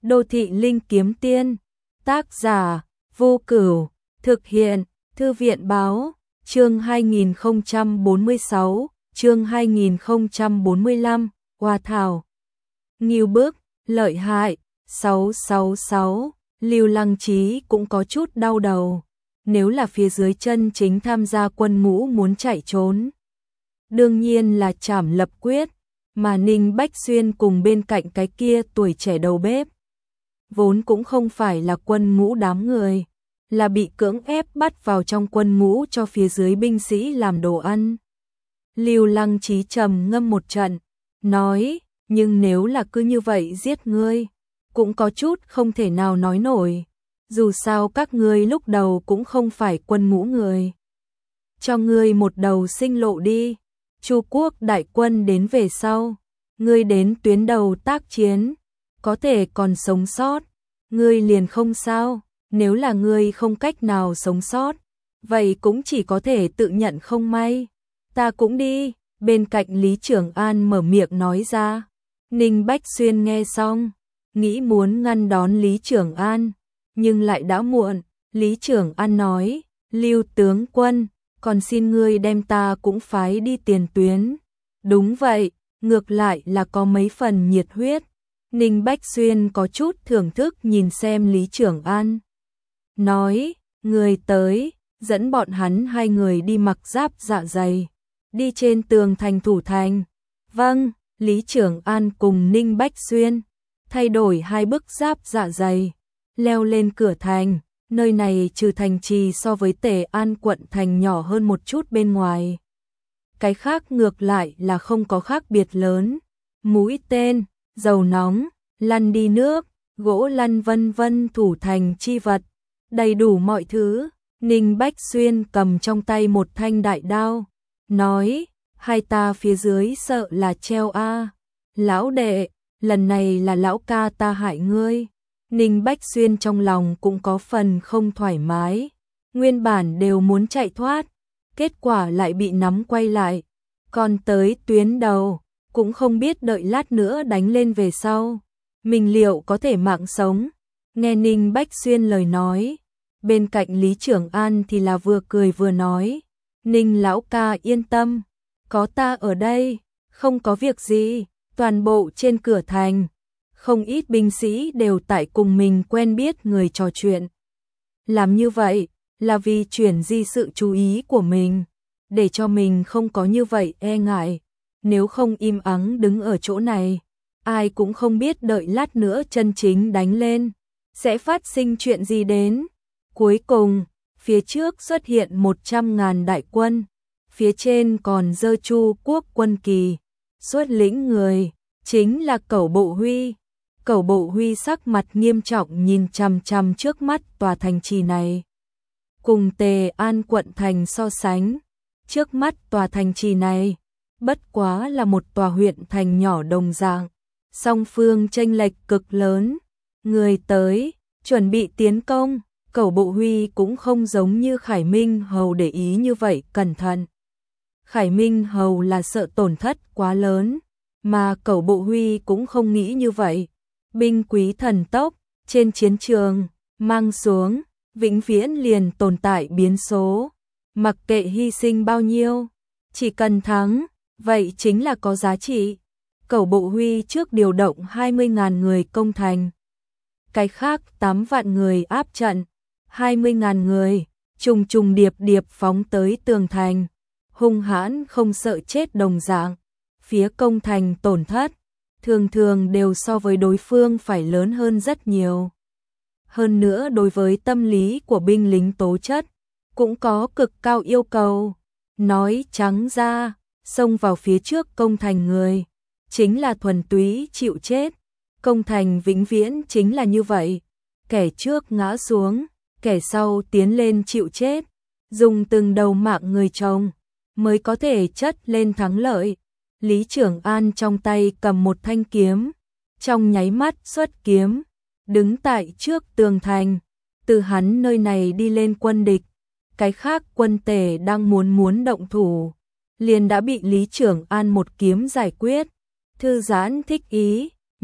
Đô thị linh kiếm tiên, tác giả, Vô Cửu, thực hiện, Thư viện báo, chương 2046, chương 2045, Hoa Thảo. Ngưu Bức, lợi hại, 666, Lưu Lăng Trí cũng có chút đau đầu. Nếu là phía dưới chân chính tham gia quân ngũ muốn chạy trốn, đương nhiên là Trảm Lập Quyết, mà Ninh Bách Xuyên cùng bên cạnh cái kia tuổi trẻ đầu bếp vốn cũng không phải là quân ngũ đám người, là bị cưỡng ép bắt vào trong quân ngũ cho phía dưới binh sĩ làm đồ ăn. Lưu Lăng Trí trầm ngâm một trận, nói, nhưng nếu là cứ như vậy giết ngươi, cũng có chút không thể nào nói nổi. Dù sao các ngươi lúc đầu cũng không phải quân ngũ người. Cho ngươi một đầu sinh lộ đi. Chu quốc đại quân đến về sau, ngươi đến tuyến đầu tác chiến, có thể còn sống sót, ngươi liền không sao. Nếu là ngươi không cách nào sống sót, vậy cũng chỉ có thể tự nhận không may. Ta cũng đi. Bên cạnh Lý Trường An mở miệng nói ra. Ninh Bách Xuyên nghe xong, nghĩ muốn ngăn đón Lý Trường An, nhưng lại đã muộn. Lý Trường An nói, Lưu tướng quân, còn xin ngươi đem ta cũng phái đi tiền tuyến. Đúng vậy, ngược lại là có mấy phần nhiệt huyết. Ninh Bách Xuyên có chút thưởng thức nhìn xem Lý Trường An. Nói, người tới, dẫn bọn hắn hai người đi mặc giáp dạ dày, đi trên tường thành thủ thành. Vâng, Lý Trường An cùng Ninh Bách Xuyên thay đổi hai bức giáp dạ dày, leo lên cửa thành. Nơi này trừ thành trì so với Tề An quận thành nhỏ hơn một chút bên ngoài, cái khác ngược lại là không có khác biệt lớn. Mũi tên, dầu nóng, lăn đi nước, gỗ lăn vân vân thủ thành chi vật, đầy đủ mọi thứ. Ninh Bách Xuyên cầm trong tay một thanh đại đao, nói, hai ta phía dưới sợ là treo a. Lão đệ, lần này là lão ca ta hại ngươi. Ninh Bách Xuyên trong lòng cũng có phần không thoải mái, nguyên bản đều muốn chạy thoát, kết quả lại bị nắm quay lại, còn tới tuyến đầu, cũng không biết đợi lát nữa đánh lên về sau, mình liệu có thể mạng sống. Nghe Ninh Bách Xuyên lời nói, bên cạnh Lý Trường An thì là vừa cười vừa nói, Ninh lão ca yên tâm, có ta ở đây, không có việc gì. Toàn bộ trên cửa thành, không ít binh sĩ đều tại cùng mình quen biết người trò chuyện. Làm như vậy là vì chuyển di sự chú ý của mình, để cho mình không có như vậy e ngại. Nếu không im ắng đứng ở chỗ này, ai cũng không biết đợi lát nữa chân chính đánh lên, sẽ phát sinh chuyện gì đến. Cuối cùng, phía trước xuất hiện 100.000 đại quân, phía trên còn giơ Chu quốc quân kỳ. Xuất lĩnh người, chính là Cẩu Bộ Huy. Cẩu Bộ Huy sắc mặt nghiêm trọng nhìn chằm chằm trước mắt tòa thành trì này. Cùng Tề An quận thành so sánh, trước mắt tòa thành trì này, bất quá là một tòa huyện thành nhỏ đồng dạng. Song phương chênh lệch cực lớn, người tới, chuẩn bị tiến công, Cẩu Bộ Huy cũng không giống như Khải Minh Hầu để ý như vậy cẩn thận. Khải Minh Hầu là sợ tổn thất quá lớn, mà Cẩu Bộ Huy cũng không nghĩ như vậy. Binh quý thần tốc, trên chiến trường, mang xuống, vĩnh viễn liền tồn tại biến số. Mặc kệ hy sinh bao nhiêu, chỉ cần thắng, vậy chính là có giá trị. Cẩu Bộ Huy trước điều động 20.000 người công thành. Cái khác 8 vạn người áp trận, 20.000 người, trùng trùng điệp điệp phóng tới tường thành. Hung hãn không sợ chết đồng dạng, phía công thành tổn thất, thường thường đều so với đối phương phải lớn hơn rất nhiều. Hơn nữa đối với tâm lý của binh lính tố chất, cũng có cực cao yêu cầu. Nói trắng ra, xông vào phía trước công thành người, chính là thuần túy chịu chết. Công thành vĩnh viễn chính là như vậy, kẻ trước ngã xuống, kẻ sau tiến lên chịu chết, dùng từng đầu mạng người chồng mới có thể chất lên thắng lợi. Lý Trường An trong tay cầm một thanh kiếm, trong nháy mắt xuất kiếm, đứng tại trước tường thành, từ hắn nơi này đi lên quân địch. Cái khác quân Tề đang muốn động thủ, liền đã bị Lý Trường An một kiếm giải quyết. Thư giãn thích ý,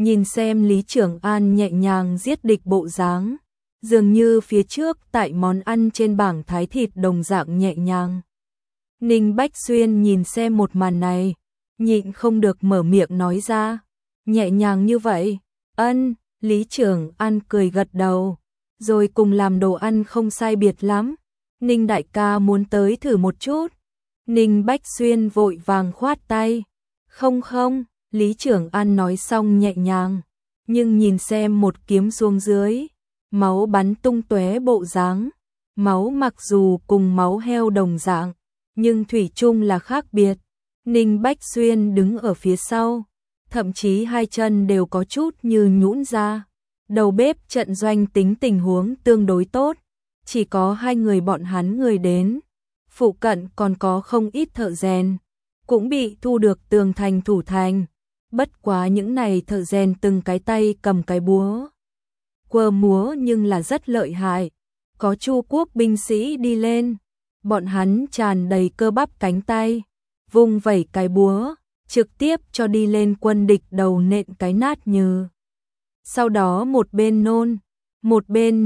nhìn xem Lý Trường An nhẹ nhàng giết địch bộ dáng, dường như phía trước tại món ăn trên bảng thái thịt đồng dạng nhẹ nhàng. Ninh Bách Xuyên nhìn xem một màn này, nhịn không được mở miệng nói ra, nhẹ nhàng như vậy, ân, Lý Trường An cười gật đầu, rồi cùng làm đồ ăn không sai biệt lắm, Ninh đại ca muốn tới thử một chút. Ninh Bách Xuyên vội vàng khoát tay, không không, Lý Trường An nói xong nhẹ nhàng, nhưng nhìn xem một kiếm xuống dưới, máu bắn tung tóe bộ dáng, máu mặc dù cùng máu heo đồng dạng, nhưng thủy chung là khác biệt. Ninh Bách Xuyên đứng ở phía sau, thậm chí hai chân đều có chút như nhũn ra. Đầu bếp trận doanh tính tình huống tương đối tốt, chỉ có hai người bọn hắn người đến, phụ cận còn có không ít thợ rèn, cũng bị thu được tường thành thủ thành. Bất quá những này thợ rèn từng cái tay cầm cái búa quơ múa nhưng là rất lợi hại. Có Chu quốc binh sĩ đi lên, bọn hắn tràn đầy cơ bắp cánh tay, vung vẩy cái búa, trực tiếp cho đi lên quân địch đầu nện cái nát như. Sau đó một bên nôn, một bên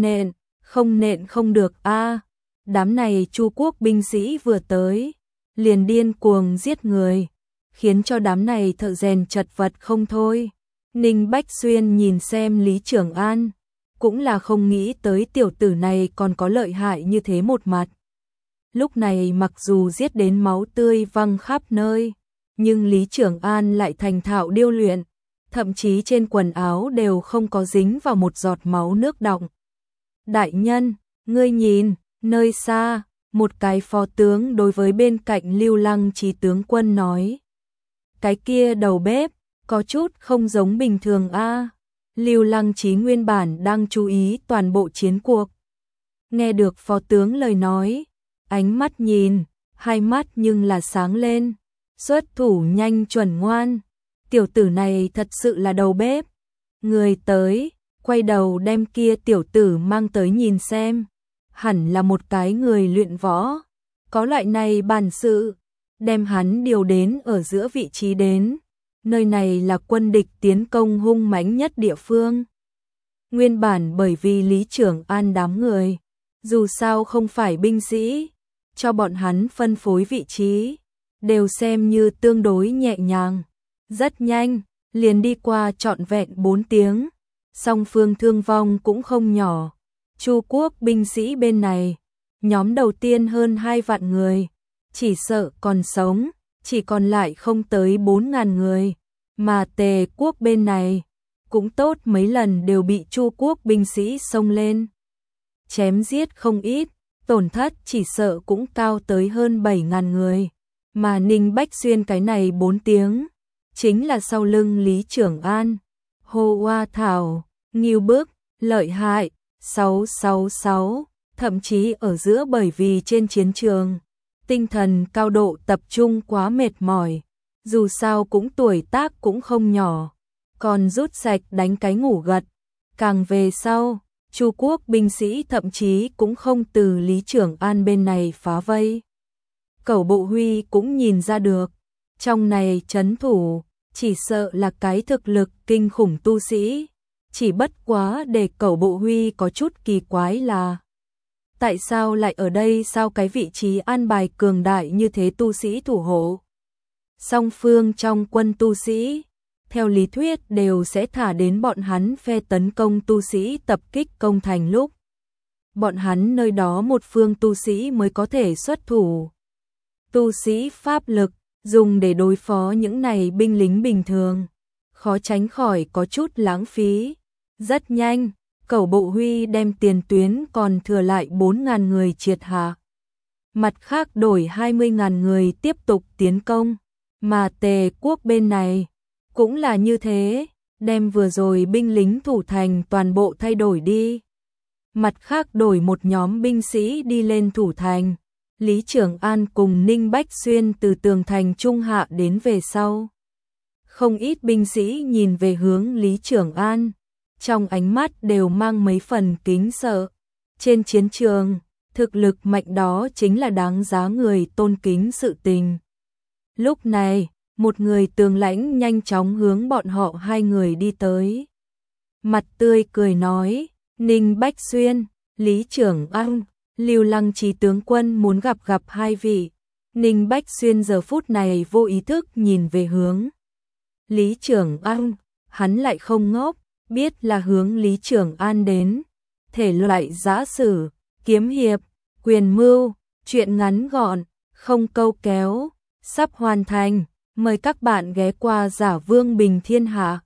nện không được a. Đám này Chu quốc binh sĩ vừa tới, liền điên cuồng giết người, khiến cho đám này thợ rèn chật vật không thôi. Ninh Bách Xuyên nhìn xem Lý Trường An, cũng là không nghĩ tới tiểu tử này còn có lợi hại như thế một mặt. Lúc này mặc dù giết đến máu tươi văng khắp nơi, nhưng Lý Trường An lại thành thạo điêu luyện, thậm chí trên quần áo đều không có dính vào một giọt máu nước đọng. Đại nhân, ngươi nhìn, nơi xa, một cái phó tướng đối với bên cạnh Lưu Lăng Chí tướng quân nói. Cái kia đầu bếp, có chút không giống bình thường a. Lưu Lăng Chí nguyên bản đang chú ý toàn bộ chiến cuộc. Nghe được phó tướng lời nói, ánh mắt nhìn, hai mắt nhưng là sáng lên, xuất thủ nhanh chuẩn ngoan. Tiểu tử này thật sự là đầu bếp. Người tới, quay đầu đem kia tiểu tử mang tới nhìn xem. Hẳn là một cái người luyện võ, có loại này bản sự, đem hắn điều đến ở giữa vị trí đến. Nơi này là quân địch tiến công hung mãnh nhất địa phương. Nguyên bản bởi vì Lý Trường An đám người, dù sao không phải binh sĩ, cho bọn hắn phân phối vị trí, đều xem như tương đối nhẹ nhàng. Rất nhanh, liền đi qua trọn vẹn 4 tiếng, song phương thương vong cũng không nhỏ. Chu quốc binh sĩ bên này, nhóm đầu tiên hơn 2 vạn người, chỉ sợ còn sống, chỉ còn lại không tới 4.000 người, mà Tề quốc bên này, cũng tốt mấy lần đều bị Chu quốc binh sĩ xông lên. Chém giết không ít, tổn thất chỉ sợ cũng cao tới hơn 7.000 người, mà Ninh Bách Xuyên cái này 4 tiếng, chính là sau lưng Lý Trường An, hô hoa thảo, nghiêu bức, lợi hại. 666, thậm chí ở giữa bởi vì trên chiến trường, tinh thần cao độ tập trung quá mệt mỏi, dù sao cũng tuổi tác cũng không nhỏ, còn rút sạch đánh cái ngủ gật. Càng về sau, Chu quốc binh sĩ thậm chí cũng không từ Lý Trường An bên này phá vây. Cẩu Bộ Huy cũng nhìn ra được, trong này trấn thủ, chỉ sợ là cái thực lực kinh khủng tu sĩ. Chỉ bất quá để Cẩu Bộ Huy có chút kỳ quái là tại sao lại ở đây, sao cái vị trí an bài cường đại như thế tu sĩ thủ hộ. Song phương trong quân tu sĩ, theo lý thuyết đều sẽ thả đến bọn hắn phe tấn công tu sĩ tập kích công thành lúc. Bọn hắn nơi đó một phương tu sĩ mới có thể xuất thủ. Tu sĩ pháp lực, dùng để đối phó những này binh lính bình thường, khó tránh khỏi có chút lãng phí. Rất nhanh, Cẩu Bộ Huy đem tiền tuyến còn thừa lại 4.000 người triệt hạ. Mặt khác đổi 20.000 người tiếp tục tiến công, mà Tề quốc bên này cũng là như thế, đem vừa rồi binh lính thủ thành toàn bộ thay đổi đi. Mặt khác đổi một nhóm binh sĩ đi lên thủ thành, Lý Trường An cùng Ninh Bách Xuyên từ tường thành trung hạ đến về sau. Không ít binh sĩ nhìn về hướng Lý Trường An, trong ánh mắt đều mang mấy phần kính sợ. Trên chiến trường, thực lực mạnh đó chính là đáng giá người tôn kính sự tình. Lúc này, một người tướng lãnh nhanh chóng hướng bọn họ hai người đi tới. Mặt tươi cười nói, Ninh Bách Xuyên, Lý trưởng An, Lưu Lăng Trí tướng quân muốn gặp hai vị. Ninh Bách Xuyên giờ phút này vô ý thức nhìn về hướng Lý trưởng An, hắn lại không ngốc, biết là hướng Lý trưởng An đến. Thể loại giã sử, kiếm hiệp, quyền mưu, truyện ngắn gọn, không câu kéo, sắp hoàn thành. Mời các bạn ghé qua Giả Vương Bình Thiên Hạ.